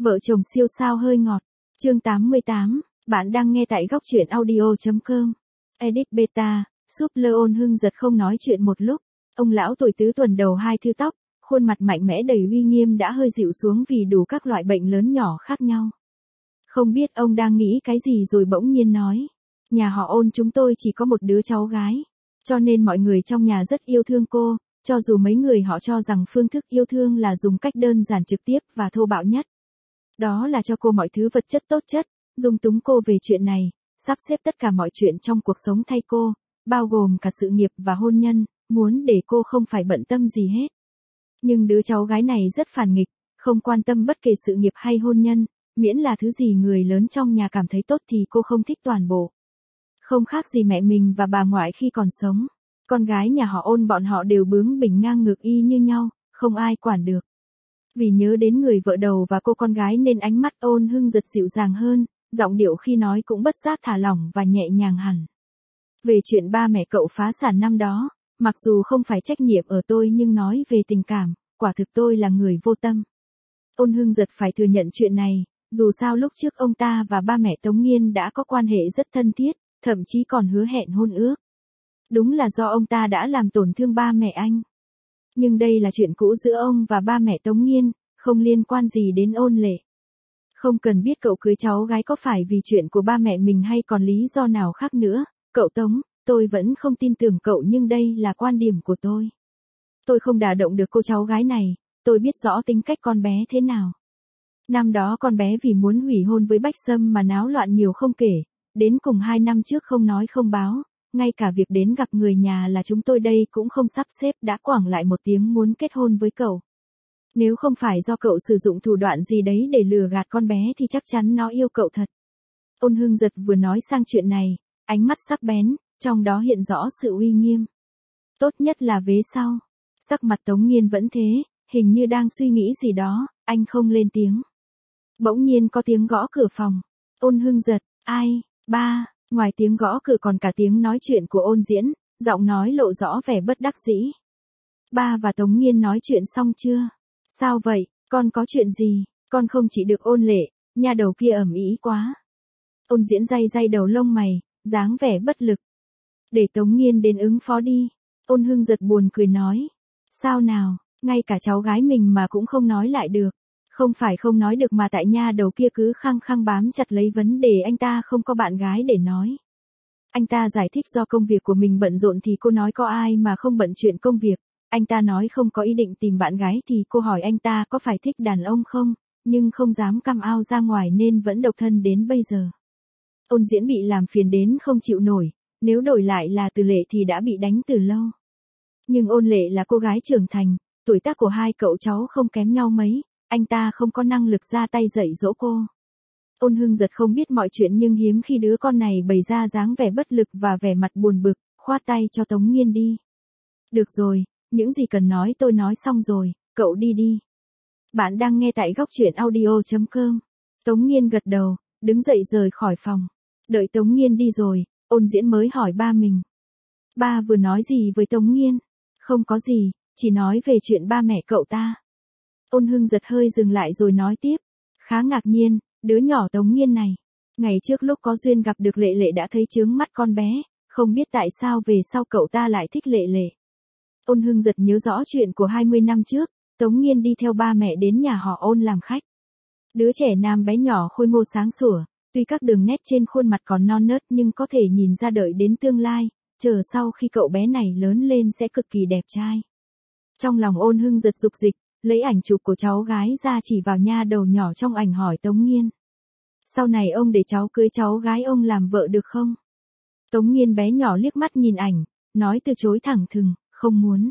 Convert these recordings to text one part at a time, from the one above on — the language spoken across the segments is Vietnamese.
Vợ chồng siêu sao hơi ngọt. Chương 88, bạn đang nghe tại góc truyện audio.com. Edit beta, Super Ôn Hưng giật không nói chuyện một lúc. Ông lão tuổi tứ tuần đầu hai thưa tóc, khuôn mặt mạnh mẽ đầy uy nghiêm đã hơi dịu xuống vì đủ các loại bệnh lớn nhỏ khác nhau. Không biết ông đang nghĩ cái gì rồi bỗng nhiên nói. Nhà họ Ôn chúng tôi chỉ có một đứa cháu gái. Cho nên mọi người trong nhà rất yêu thương cô, cho dù mấy người họ cho rằng phương thức yêu thương là dùng cách đơn giản trực tiếp và thô bạo nhất. Đó là cho cô mọi thứ vật chất tốt chất, dung túng cô về chuyện này, sắp xếp tất cả mọi chuyện trong cuộc sống thay cô, bao gồm cả sự nghiệp và hôn nhân, muốn để cô không phải bận tâm gì hết. Nhưng đứa cháu gái này rất phản nghịch, không quan tâm bất kể sự nghiệp hay hôn nhân, miễn là thứ gì người lớn trong nhà cảm thấy tốt thì cô không thích toàn bộ. Không khác gì mẹ mình và bà ngoại khi còn sống. Con gái nhà họ Ôn bọn họ đều bướng bỉnh ngang ngược y như nhau, không ai quản được. Vì nhớ đến người vợ đầu và cô con gái nên ánh mắt Ôn Hưng giật dịu dàng hơn, giọng điệu khi nói cũng bất giác thả lỏng và nhẹ nhàng hẳn. Về chuyện ba mẹ cậu phá sản năm đó, mặc dù không phải trách nhiệm ở tôi nhưng nói về tình cảm, quả thực tôi là người vô tâm. Ôn Hưng giật phải thừa nhận chuyện này, dù sao lúc trước ông ta và ba mẹ Tống Nghiên đã có quan hệ rất thân thiết, thậm chí còn hứa hẹn hôn ước. Đúng là do ông ta đã làm tổn thương ba mẹ anh. Nhưng đây là chuyện cũ giữa ông và ba mẹ Tống Nghiên, không liên quan gì đến Ôn Lệ. Không cần biết cậu cưới cháu gái có phải vì chuyện của ba mẹ mình hay còn lý do nào khác nữa, cậu Tống, tôi vẫn không tin tưởng cậu nhưng đây là quan điểm của tôi. Tôi không đả động được cô cháu gái này, tôi biết rõ tính cách con bé thế nào. Năm đó con bé vì muốn hủy hôn với Bách Sâm mà náo loạn nhiều không kể, đến cùng 2 năm trước không nói không báo. Ngay cả việc đến gặp người nhà là chúng tôi đây cũng không sắp xếp đã quẳng lại một tiếng muốn kết hôn với cậu. Nếu không phải do cậu sử dụng thủ đoạn gì đấy để lừa gạt con bé thì chắc chắn nó yêu cậu thật. Ôn Hưng giật vừa nói sang chuyện này, ánh mắt sắc bén, trong đó hiện rõ sự uy nghiêm. Tốt nhất là vế sau. Sắc mặt Tống Nghiên vẫn thế, hình như đang suy nghĩ gì đó, anh không lên tiếng. Bỗng nhiên có tiếng gõ cửa phòng. Ôn Hưng giật, ai, ba. Ngoài tiếng gõ cửa còn cả tiếng nói chuyện của Ôn Diễn, giọng nói lộ rõ vẻ bất đắc dĩ. Ba và Tống Nghiên nói chuyện xong chưa? Sao vậy, con có chuyện gì? Con không chỉ được Ôn Lệ, nhà đầu kia ầm ĩ quá. Ôn Diễn day day đầu lông mày, dáng vẻ bất lực. Để Tống Nghiên đến ứng phó đi. Ôn Hưng giật buồn cười nói. Sao nào, ngay cả cháu gái mình mà cũng không nói lại được. Không phải không nói được mà tại nha đầu kia cứ khăng khăng bám chặt lấy vấn đề anh ta không có bạn gái để nói. Anh ta giải thích do công việc của mình bận rộn thì cô nói có ai mà không bận chuyện công việc. Anh ta nói không có ý định tìm bạn gái thì cô hỏi anh ta có phải thích đàn ông không, nhưng không dám come out ra ngoài nên vẫn độc thân đến bây giờ. Ôn Diễn bị làm phiền đến không chịu nổi, nếu đổi lại là Từ Lệ thì đã bị đánh từ lâu. Nhưng Ôn Lệ là cô gái trưởng thành, tuổi tác của hai cậu cháu không kém nhau mấy. Anh ta không có năng lực ra tay dạy dỗ cô. Ôn Hưng giật không biết mọi chuyện nhưng hiếm khi đứa con này bày ra dáng vẻ bất lực và vẻ mặt buồn bực, khoát tay cho Tống Nghiên đi. Được rồi, những gì cần nói tôi nói xong rồi, cậu đi đi. Bạn đang nghe tại góc truyện audio.com. Tống Nghiên gật đầu, đứng dậy rời khỏi phòng. Đợi Tống Nghiên đi rồi, Ôn Diễn mới hỏi ba mình. Ba vừa nói gì với Tống Nghiên? Không có gì, chỉ nói về chuyện ba mẹ cậu ta. Ôn Hưng giật hơi dừng lại rồi nói tiếp. Khá ngạc nhiên, đứa nhỏ Tống Nghiên này. Ngày trước lúc có duyên gặp được Lệ Lệ đã thấy chướng mắt con bé, không biết tại sao về sau cậu ta lại thích Lệ Lệ. Ôn Hưng giật nhớ rõ chuyện của 20 năm trước, Tống Nghiên đi theo ba mẹ đến nhà họ Ôn làm khách. Đứa trẻ nam bé nhỏ khôi ngô sáng sủa, tuy các đường nét trên khuôn mặt còn non nớt nhưng có thể nhìn ra đợi đến tương lai, chờ sau khi cậu bé này lớn lên sẽ cực kỳ đẹp trai. Trong lòng Ôn Hưng giật dục dịch, lấy ảnh chụp của cháu gái ra chỉ vào nha đầu nhỏ trong ảnh hỏi Tống Nghiên. Sau này ông để cháu cưới cháu gái ông làm vợ được không? Tống Nghiên bé nhỏ liếc mắt nhìn ảnh, nói từ chối thẳng thừng, không muốn.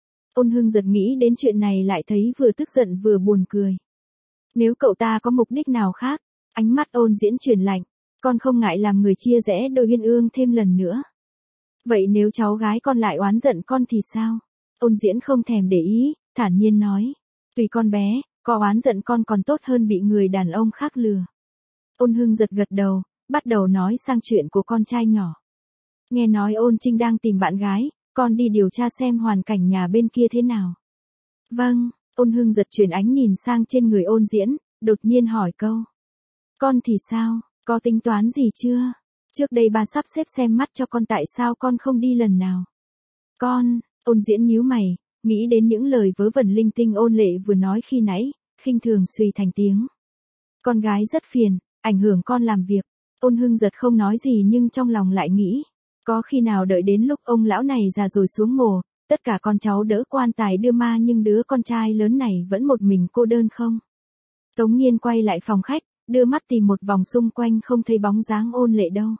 Ôn Hưng giật nghĩ đến chuyện này lại thấy vừa tức giận vừa buồn cười. Nếu cậu ta có mục đích nào khác, ánh mắt Ôn Diễn chuyển lạnh, con không ngại làm người chia rẽ đôi uyên ương thêm lần nữa. Vậy nếu cháu gái con lại oán giận con thì sao? Ôn Diễn không thèm để ý, thản nhiên nói. Tùy con bé, có oán giận con còn tốt hơn bị người đàn ông khác lừa. Ôn Hưng giật gật đầu, bắt đầu nói sang chuyện của con trai nhỏ. Nghe nói Ôn Trinh đang tìm bạn gái, con đi điều tra xem hoàn cảnh nhà bên kia thế nào. Vâng, Ôn Hưng giật chuyển ánh nhìn sang trên người Ôn Diễn, đột nhiên hỏi câu. Con thì sao, có tính toán gì chưa? Trước đây ba sắp xếp xem mắt cho con, tại sao con không đi lần nào? Con, Ôn Diễn nhíu mày, nghĩ đến những lời vớ vẩn linh tinh Ôn Lệ vừa nói khi nãy, khinh thường suy thành tiếng. Con gái rất phiền, ảnh hưởng con làm việc. Ôn Hưng Giật không nói gì nhưng trong lòng lại nghĩ, có khi nào đợi đến lúc ông lão này già rồi xuống mồ, tất cả con cháu đỡ quan tài đưa ma nhưng đứa con trai lớn này vẫn một mình cô đơn không? Tống Nghiên quay lại phòng khách, đưa mắt tìm một vòng xung quanh không thấy bóng dáng Ôn Lệ đâu.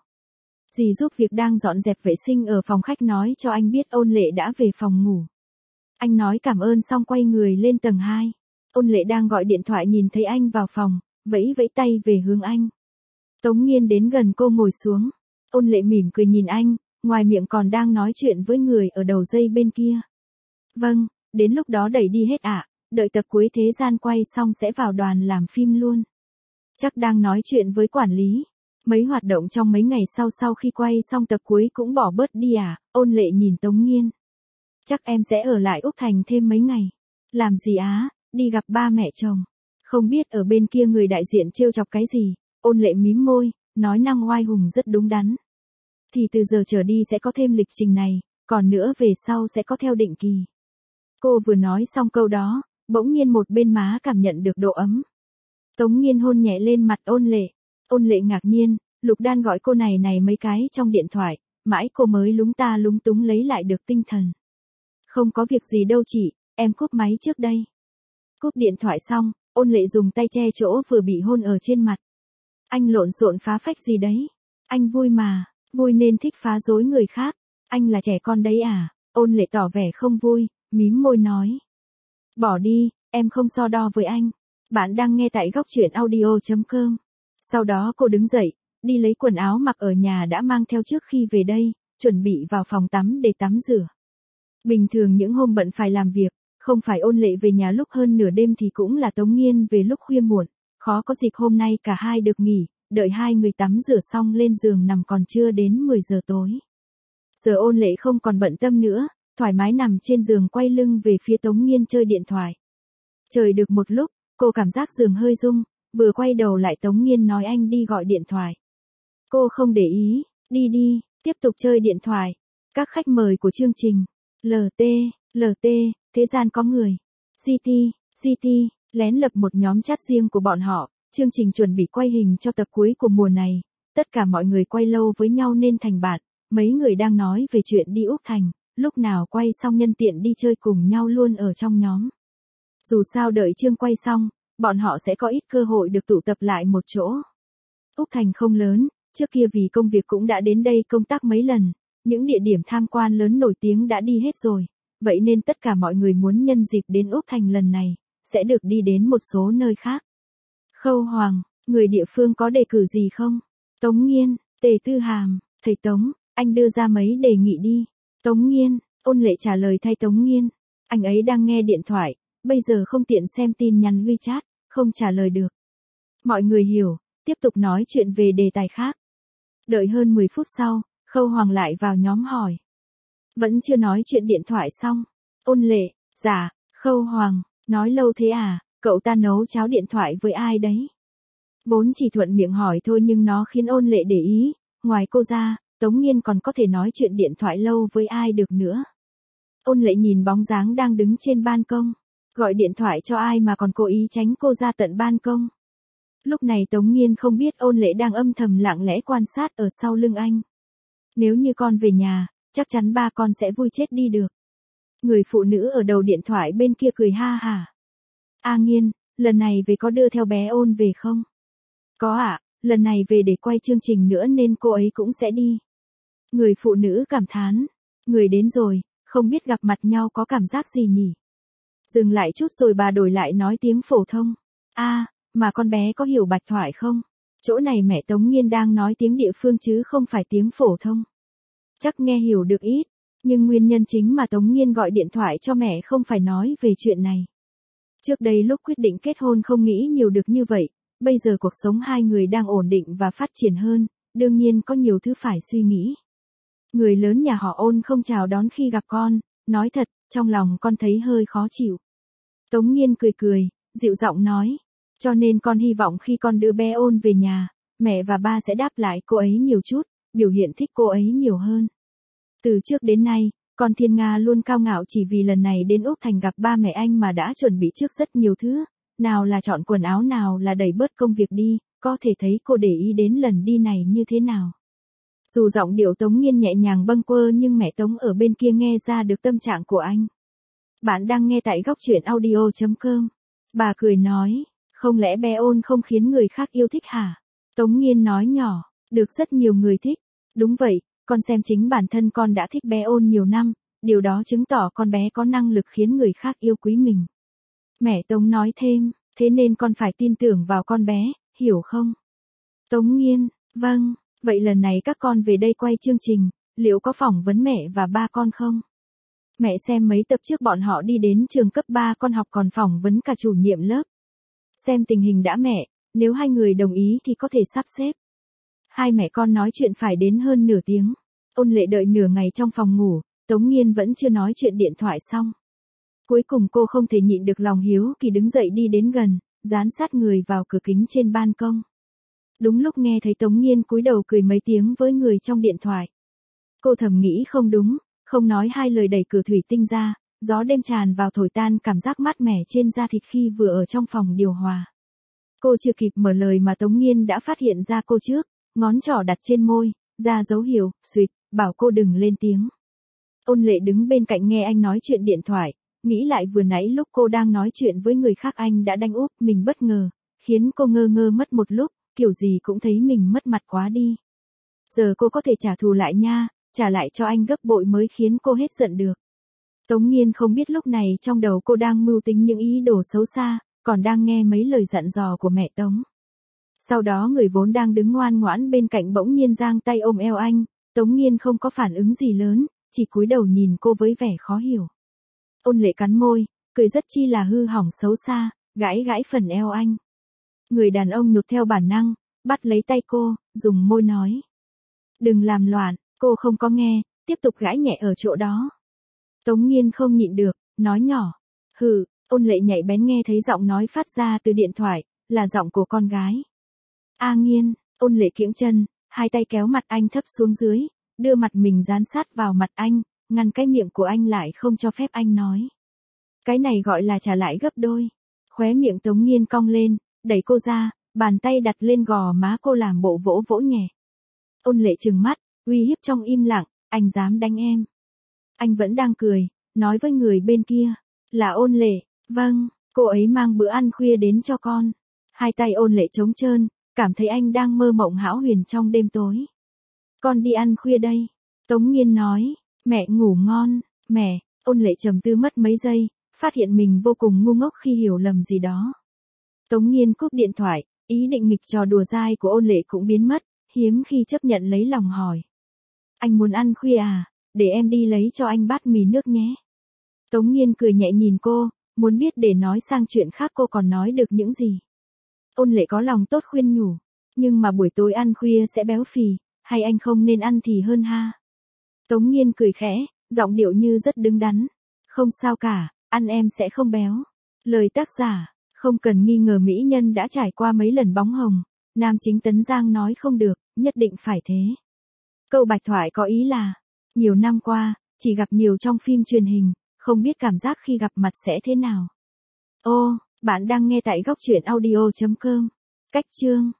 Dì giúp việc đang dọn dẹp vệ sinh ở phòng khách nói cho anh biết Ôn Lệ đã về phòng ngủ. Anh nói cảm ơn xong quay người lên tầng 2. Ôn Lệ đang gọi điện thoại nhìn thấy anh vào phòng, vẫy vẫy tay về hướng anh. Tống Nghiên đến gần cô ngồi xuống. Ôn Lệ mỉm cười nhìn anh, ngoài miệng còn đang nói chuyện với người ở đầu dây bên kia. Vâng, đến lúc đó đẩy đi hết ạ, đợi tập cuối Thế Gian quay xong sẽ vào đoàn làm phim luôn. Chắc đang nói chuyện với quản lý. Mấy hoạt động trong mấy ngày sau khi quay xong tập cuối cũng bỏ bớt đi à? Ôn Lệ nhìn Tống Nghiên. Chắc em sẽ ở lại Úc Thành thêm mấy ngày. Làm gì á? Đi gặp ba mẹ chồng. Không biết ở bên kia người đại diện trêu chọc cái gì. Ôn Lệ mím môi, nói năng oai hùng rất đúng đắn. Thì từ giờ trở đi sẽ có thêm lịch trình này, còn nữa về sau sẽ có theo định kỳ. Cô vừa nói xong câu đó, bỗng nhiên một bên má cảm nhận được độ ấm. Tống Nghiên hôn nhẹ lên mặt Ôn Lệ. Ôn Lệ ngạc nhiên, Lục Đan gọi cô này mấy cái trong điện thoại, mãi cô mới lúng ta lúng túng lấy lại được tinh thần. Không có việc gì đâu chị, em cúp máy trước đây. Cúp điện thoại xong, Ôn Lệ dùng tay che chỗ vừa bị hôn ở trên mặt. Anh lộn xộn phá phách gì đấy? Anh vui mà, vui nên thích phá rối người khác. Anh là trẻ con đấy à? Ôn Lệ tỏ vẻ không vui, mím môi nói. Bỏ đi, em không so đo với anh. Bạn đang nghe tại góc truyện audio.com. Sau đó cô đứng dậy, đi lấy quần áo mặc ở nhà đã mang theo trước khi về đây, chuẩn bị vào phòng tắm để tắm rửa. Bình thường những hôm bận phải làm việc, không phải Ôn Lệ về nhà lúc hơn nửa đêm thì cũng là Tống Nghiên về lúc khuya muộn. Khó có dịp hôm nay cả hai được nghỉ, đợi hai người tắm rửa xong lên giường nằm còn chưa đến 10 giờ tối. Giờ Ôn Lệ không còn bận tâm nữa, thoải mái nằm trên giường quay lưng về phía Tống Nghiên chơi điện thoại. Chơi được một lúc, cô cảm giác giường hơi rung, vừa quay đầu lại Tống Nghiên nói anh đi gọi điện thoại. Cô không để ý, đi, tiếp tục chơi điện thoại. Các khách mời của chương trình, LT, Thế Gian có người, GT, lén lập một nhóm chat riêng của bọn họ, chương trình chuẩn bị quay hình cho tập cuối của mùa này. Tất cả mọi người quay lâu với nhau nên thành bạn, mấy người đang nói về chuyện đi Úc Thành, lúc nào quay xong nhân tiện đi chơi cùng nhau luôn ở trong nhóm. Dù sao đợi chương quay xong, bọn họ sẽ có ít cơ hội được tụ tập lại một chỗ. Úc Thành không lớn, trước kia vì công việc cũng đã đến đây công tác mấy lần, những địa điểm tham quan lớn nổi tiếng đã đi hết rồi, vậy nên tất cả mọi người muốn nhân dịp đến Úc Thành lần này, sẽ được đi đến một số nơi khác. Khâu Hoàng, người địa phương có đề cử gì không? Tống Nghiên, Tề Tư Hàm, thầy Tống, anh đưa ra mấy đề nghị đi. Tống Nghiên, Ôn Lệ trả lời thay Tống Nghiên, anh ấy đang nghe điện thoại, bây giờ không tiện xem tin nhắn WeChat, không trả lời được. Mọi người hiểu, tiếp tục nói chuyện về đề tài khác. Đợi hơn 10 phút sau, Khâu Hoàng lại vào nhóm hỏi. Vẫn chưa nói chuyện điện thoại xong. Ôn Lệ, dạ, Khâu Hoàng, nói lâu thế à, cậu ta nấu cháo điện thoại với ai đấy? Vốn chỉ thuận miệng hỏi thôi nhưng nó khiến Ôn Lệ để ý, ngoài cô ra, Tống Nghiên còn có thể nói chuyện điện thoại lâu với ai được nữa. Ôn Lệ nhìn bóng dáng đang đứng trên ban công, gọi điện thoại cho ai mà còn cố ý tránh cô ra tận ban công. Lúc này Tống Nghiên không biết Ôn Lệ đang âm thầm lặng lẽ quan sát ở sau lưng anh. Nếu như con về nhà, chắc chắn ba con sẽ vui chết đi được. Người phụ nữ ở đầu điện thoại bên kia cười ha hả. A Nghiên, lần này về có đưa theo bé Ôn về không? Có ạ, lần này về để quay chương trình nữa nên cô ấy cũng sẽ đi. Người phụ nữ cảm thán. Người đến rồi, không biết gặp mặt nhau có cảm giác gì nhỉ? Dừng lại chút rồi bà đổi lại nói tiếng phổ thông. Mà con bé có hiểu bạch thoại không? Chỗ này mẹ Tống Nghiên đang nói tiếng địa phương chứ không phải tiếng phổ thông. Chắc nghe hiểu được ít, nhưng nguyên nhân chính mà Tống Nghiên gọi điện thoại cho mẹ không phải nói về chuyện này. Trước đây lúc quyết định kết hôn không nghĩ nhiều được như vậy, bây giờ cuộc sống hai người đang ổn định và phát triển hơn, đương nhiên có nhiều thứ phải suy nghĩ. Người lớn nhà họ Ôn không chào đón khi gặp con, nói thật, trong lòng con thấy hơi khó chịu. Tống Nghiên cười, dịu giọng nói. Cho nên con hy vọng khi con đưa bé ôn về nhà, mẹ và ba sẽ đáp lại cô ấy nhiều chút, biểu hiện thích cô ấy nhiều hơn. Từ trước đến nay, con Thiên Nga luôn cao ngạo chỉ vì lần này đến Úc Thành gặp ba mẹ anh mà đã chuẩn bị trước rất nhiều thứ, nào là chọn quần áo, nào là đẩy bớt công việc đi, có thể thấy cô để ý đến lần đi này như thế nào. Dù giọng điệu Tống Nghiên nhẹ nhàng bâng quơ nhưng mẹ Tống ở bên kia nghe ra được tâm trạng của anh. Bạn đang nghe tại góc truyện audio.com. Bà cười nói, không lẽ bé ôn không khiến người khác yêu thích hả? Tống Nghiên nói nhỏ, được rất nhiều người thích. Đúng vậy, con xem chính bản thân con đã thích bé ôn nhiều năm, điều đó chứng tỏ con bé có năng lực khiến người khác yêu quý mình. Mẹ Tống nói thêm, thế nên con phải tin tưởng vào con bé, hiểu không? Tống Nghiên, vâng, vậy lần này các con về đây quay chương trình, liệu có phỏng vấn mẹ và ba con không? Mẹ xem mấy tập trước bọn họ đi đến trường cấp 3 con học còn phỏng vấn cả chủ nhiệm lớp. Xem tình hình đã mẹ, nếu hai người đồng ý thì có thể sắp xếp. Hai mẹ con nói chuyện phải đến hơn nửa tiếng. Ôn Lệ đợi nửa ngày trong phòng ngủ, Tống Nghiên vẫn chưa nói chuyện điện thoại xong. Cuối cùng cô không thể nhịn được lòng hiếu kỳ đứng dậy đi đến gần, dán sát người vào cửa kính trên ban công. Đúng lúc nghe thấy Tống Nghiên cúi đầu cười mấy tiếng với người trong điện thoại. Cô thầm nghĩ không đúng, không nói hai lời đẩy cửa thủy tinh ra, gió đêm tràn vào thổi tan cảm giác mát mẻ trên da thịt khi vừa ở trong phòng điều hòa. Cô chưa kịp mở lời mà Tống Nghiên đã phát hiện ra cô trước, ngón trỏ đặt trên môi, ra dấu hiệu, xuyệt, bảo cô đừng lên tiếng. Ôn Lệ đứng bên cạnh nghe anh nói chuyện điện thoại, nghĩ lại vừa nãy lúc cô đang nói chuyện với người khác anh đã đánh úp mình bất ngờ, khiến cô ngơ ngơ mất một lúc, kiểu gì cũng thấy mình mất mặt quá đi. Giờ cô có thể trả thù lại nha, trả lại cho anh gấp bội mới khiến cô hết giận được. Tống Nghiên không biết lúc này trong đầu cô đang mưu tính những ý đồ xấu xa, còn đang nghe mấy lời dặn dò của mẹ Tống. Sau đó người vốn đang đứng ngoan ngoãn bên cạnh bỗng nhiên giang tay ôm eo anh, Tống Nghiên không có phản ứng gì lớn, chỉ cúi đầu nhìn cô với vẻ khó hiểu. Ôn Lệ cắn môi, cười rất chi là hư hỏng xấu xa, gãi gãi phần eo anh. Người đàn ông nhụt theo bản năng, bắt lấy tay cô, dùng môi nói. Đừng làm loạn, cô không có nghe, tiếp tục gãi nhẹ ở chỗ đó. Tống Nghiên không nhịn được, nói nhỏ. Hừ, Ôn Lệ nhạy bén nghe thấy giọng nói phát ra từ điện thoại, là giọng của con gái. A Nghiên, Ôn Lệ kiễng chân, hai tay kéo mặt anh thấp xuống dưới, đưa mặt mình dán sát vào mặt anh, ngăn cái miệng của anh lại không cho phép anh nói. Cái này gọi là trả lại gấp đôi. Khóe miệng Tống Nghiên cong lên, đẩy cô ra, bàn tay đặt lên gò má cô làm bộ vỗ vỗ nhẹ. Ôn Lệ trừng mắt, uy hiếp trong im lặng, anh dám đánh em. Anh vẫn đang cười, nói với người bên kia, là Ôn Lệ, vâng, cô ấy mang bữa ăn khuya đến cho con. Hai tay Ôn Lệ trống trơn, cảm thấy anh đang mơ mộng hão huyền trong đêm tối. Con đi ăn khuya đây, Tống Nghiên nói, mẹ ngủ ngon, mẹ. Ôn Lệ trầm tư mất mấy giây, phát hiện mình vô cùng ngu ngốc khi hiểu lầm gì đó. Tống Nghiên cúp điện thoại, ý định nghịch trò đùa dai của Ôn Lệ cũng biến mất, hiếm khi chấp nhận lấy lòng hỏi. Anh muốn ăn khuya à, để em đi lấy cho anh bát mì nước nhé. Tống Nghiên cười nhẹ nhìn cô, muốn biết để nói sang chuyện khác cô còn nói được những gì. Ôn Lệ có lòng tốt khuyên nhủ, nhưng mà buổi tối ăn khuya sẽ béo phì, hay anh không nên ăn thì hơn ha. Tống Nghiên cười khẽ, giọng điệu như rất đứng đắn. Không sao cả, ăn em sẽ không béo. Lời tác giả, không cần nghi ngờ mỹ nhân đã trải qua mấy lần bóng hồng. Nam chính Tấn Giang nói không được, nhất định phải thế. Câu bạch thoại có ý là, nhiều năm qua, chỉ gặp nhiều trong phim truyền hình, không biết cảm giác khi gặp mặt sẽ thế nào. Ô, bạn đang nghe tại góc truyện audio.com. Cách chương